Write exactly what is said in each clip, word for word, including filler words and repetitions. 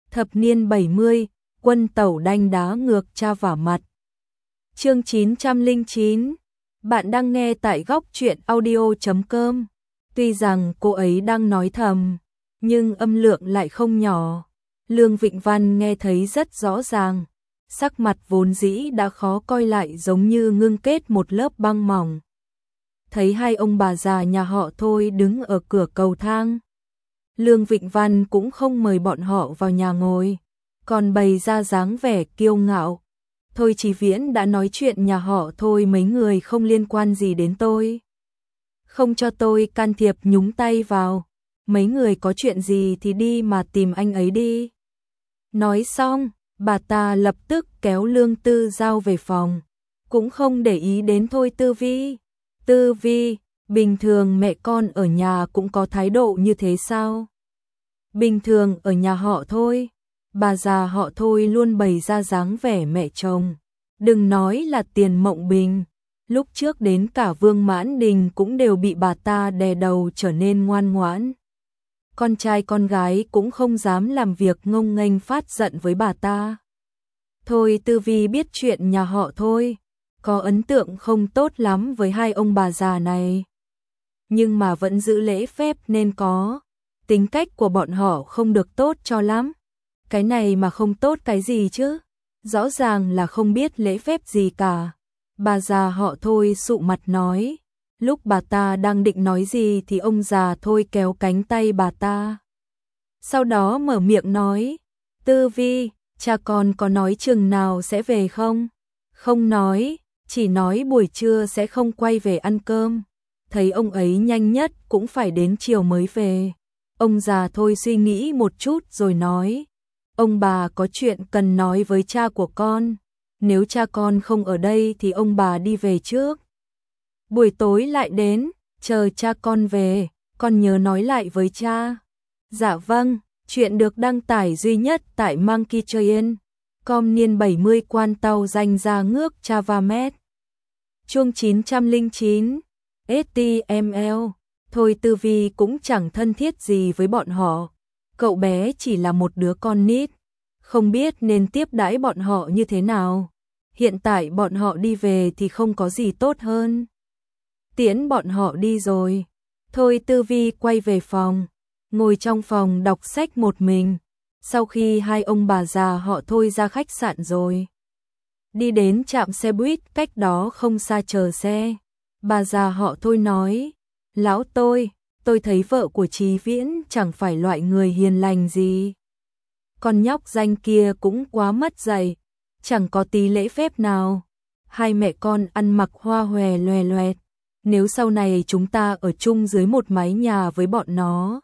Thập niên bảy mươi, quân tẩu đanh đá ngược cha vả mặt. Chương chín trăm lẻ chín. Bạn đang nghe tại góc truyện audio chấm com. Tuy rằng cô ấy đang nói thầm, nhưng âm lượng lại không nhỏ. Lương Vịnh Văn nghe thấy rất rõ ràng. Sắc mặt vốn dĩ đã khó coi lại giống như ngưng kết một lớp băng mỏng. Thấy hai ông bà già nhà họ Thôi đứng ở cửa cầu thang. Lương Vịnh Văn cũng không mời bọn họ vào nhà ngồi, còn bày ra dáng vẻ kiêu ngạo. Thôi Chí Viễn đã nói chuyện nhà họ Thôi mấy người không liên quan gì đến tôi. Không cho tôi can thiệp nhúng tay vào. Mấy người có chuyện gì thì đi mà tìm anh ấy đi. Nói xong, bà ta lập tức kéo Lương Tư Giao về phòng. Cũng không để ý đến Thôi Tư Vi. Tư Vi, bình thường mẹ con ở nhà cũng có thái độ như thế sao? Bình thường ở nhà họ Thôi, bà già họ Thôi luôn bày ra dáng vẻ mẹ chồng. Đừng nói là Tiền Mộng Bình, lúc trước đến cả Vương Mãn Đình cũng đều bị bà ta đè đầu trở nên ngoan ngoãn. Con trai con gái cũng không dám làm việc ngông nghênh phát giận với bà ta. Thôi Tư Vi biết chuyện nhà họ Thôi, có ấn tượng không tốt lắm với hai ông bà già này. Nhưng mà vẫn giữ lễ phép nên có. Tính cách của bọn họ không được tốt cho lắm. Cái này mà không tốt cái gì chứ? Rõ ràng là không biết lễ phép gì cả. Bà già họ Thôi sụ mặt nói. Lúc bà ta đang định nói gì thì ông già Thôi kéo cánh tay bà ta. Sau đó mở miệng nói. Tư Vi, cha con có nói chừng nào sẽ về không? Không nói, chỉ nói buổi trưa sẽ không quay về ăn cơm. Thấy ông ấy nhanh nhất cũng phải đến chiều mới về. Ông già Thôi suy nghĩ một chút rồi nói. Ông bà có chuyện cần nói với cha của con. Nếu cha con không ở đây thì ông bà đi về trước. Buổi tối lại đến, chờ cha con về, con nhớ nói lại với cha. Dạ vâng, chuyện được đăng tải duy nhất tại Monkey Train. Com niên bảy mươi quan tàu danh ra ngước Chavamet. Chương chín trăm lẻ chín. ét tê em lờ. Thôi Tư Vi cũng chẳng thân thiết gì với bọn họ. Cậu bé chỉ là một đứa con nít, không biết nên tiếp đãi bọn họ như thế nào. Hiện tại bọn họ đi về thì không có gì tốt hơn. Tiễn bọn họ đi rồi. Thôi Tư Vi quay về phòng, ngồi trong phòng đọc sách một mình. Sau khi hai ông bà già họ Thôi ra khách sạn rồi, đi đến trạm xe buýt cách đó không xa chờ xe. Bà già họ Thôi nói. Lão tôi, tôi thấy vợ của Chí Viễn chẳng phải loại người hiền lành gì. Con nhóc danh kia cũng quá mất dạy, chẳng có tí lễ phép nào. Hai mẹ con ăn mặc hoa hòe loè loẹt. Nếu sau này chúng ta ở chung dưới một mái nhà với bọn nó,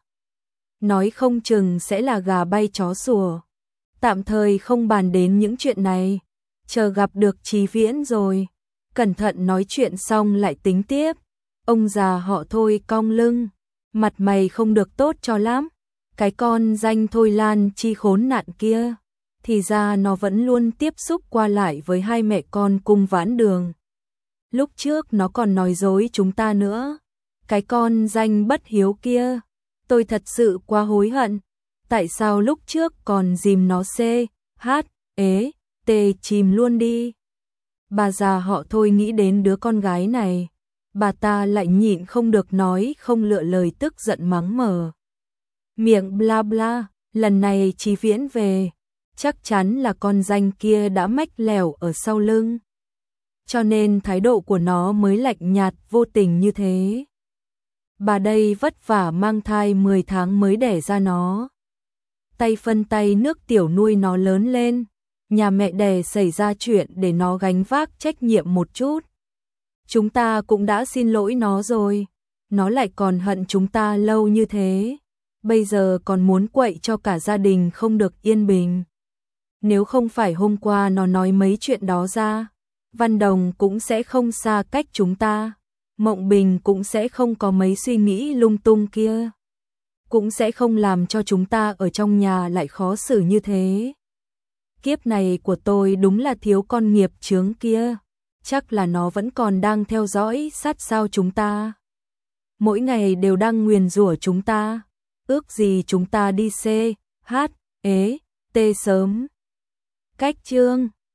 nói không chừng sẽ là gà bay chó sủa. Tạm thời không bàn đến những chuyện này, chờ gặp được Chí Viễn rồi, cẩn thận nói chuyện xong lại tính tiếp. Ông già họ Thôi cong lưng, mặt mày không được tốt cho lắm. Cái con danh Thôi Lan Chi khốn nạn kia, thì ra nó vẫn luôn tiếp xúc qua lại với hai mẹ con Cung Vãn Đường. Lúc trước nó còn nói dối chúng ta nữa. Cái con danh bất hiếu kia, tôi thật sự quá hối hận. Tại sao lúc trước còn dìm nó xê, hát, ế, tê chìm luôn đi. Bà già họ Thôi nghĩ đến đứa con gái này. Bà ta lại nhịn không được nói không lựa lời tức giận mắng mờ. Miệng bla bla, lần này Chí Viễn về, chắc chắn là con danh kia đã mách lèo ở sau lưng. Cho nên thái độ của nó mới lạnh nhạt vô tình như thế. Bà đây vất vả mang thai mười tháng mới đẻ ra nó. Tay phân tay nước tiểu nuôi nó lớn lên. Nhà mẹ đẻ xảy ra chuyện để nó gánh vác trách nhiệm một chút. Chúng ta cũng đã xin lỗi nó rồi. Nó lại còn hận chúng ta lâu như thế. Bây giờ còn muốn quậy cho cả gia đình không được yên bình. Nếu không phải hôm qua nó nói mấy chuyện đó ra, Văn Đồng cũng sẽ không xa cách chúng ta. Mộng Bình cũng sẽ không có mấy suy nghĩ lung tung kia. Cũng sẽ không làm cho chúng ta ở trong nhà lại khó xử như thế. Kiếp này của tôi đúng là thiếu con nghiệp chướng kia. Chắc là nó vẫn còn đang theo dõi sát sao chúng ta. Mỗi ngày đều đang nguyền rủa chúng ta. Ước gì chúng ta đi C, H, ế, tê sớm. Cách chương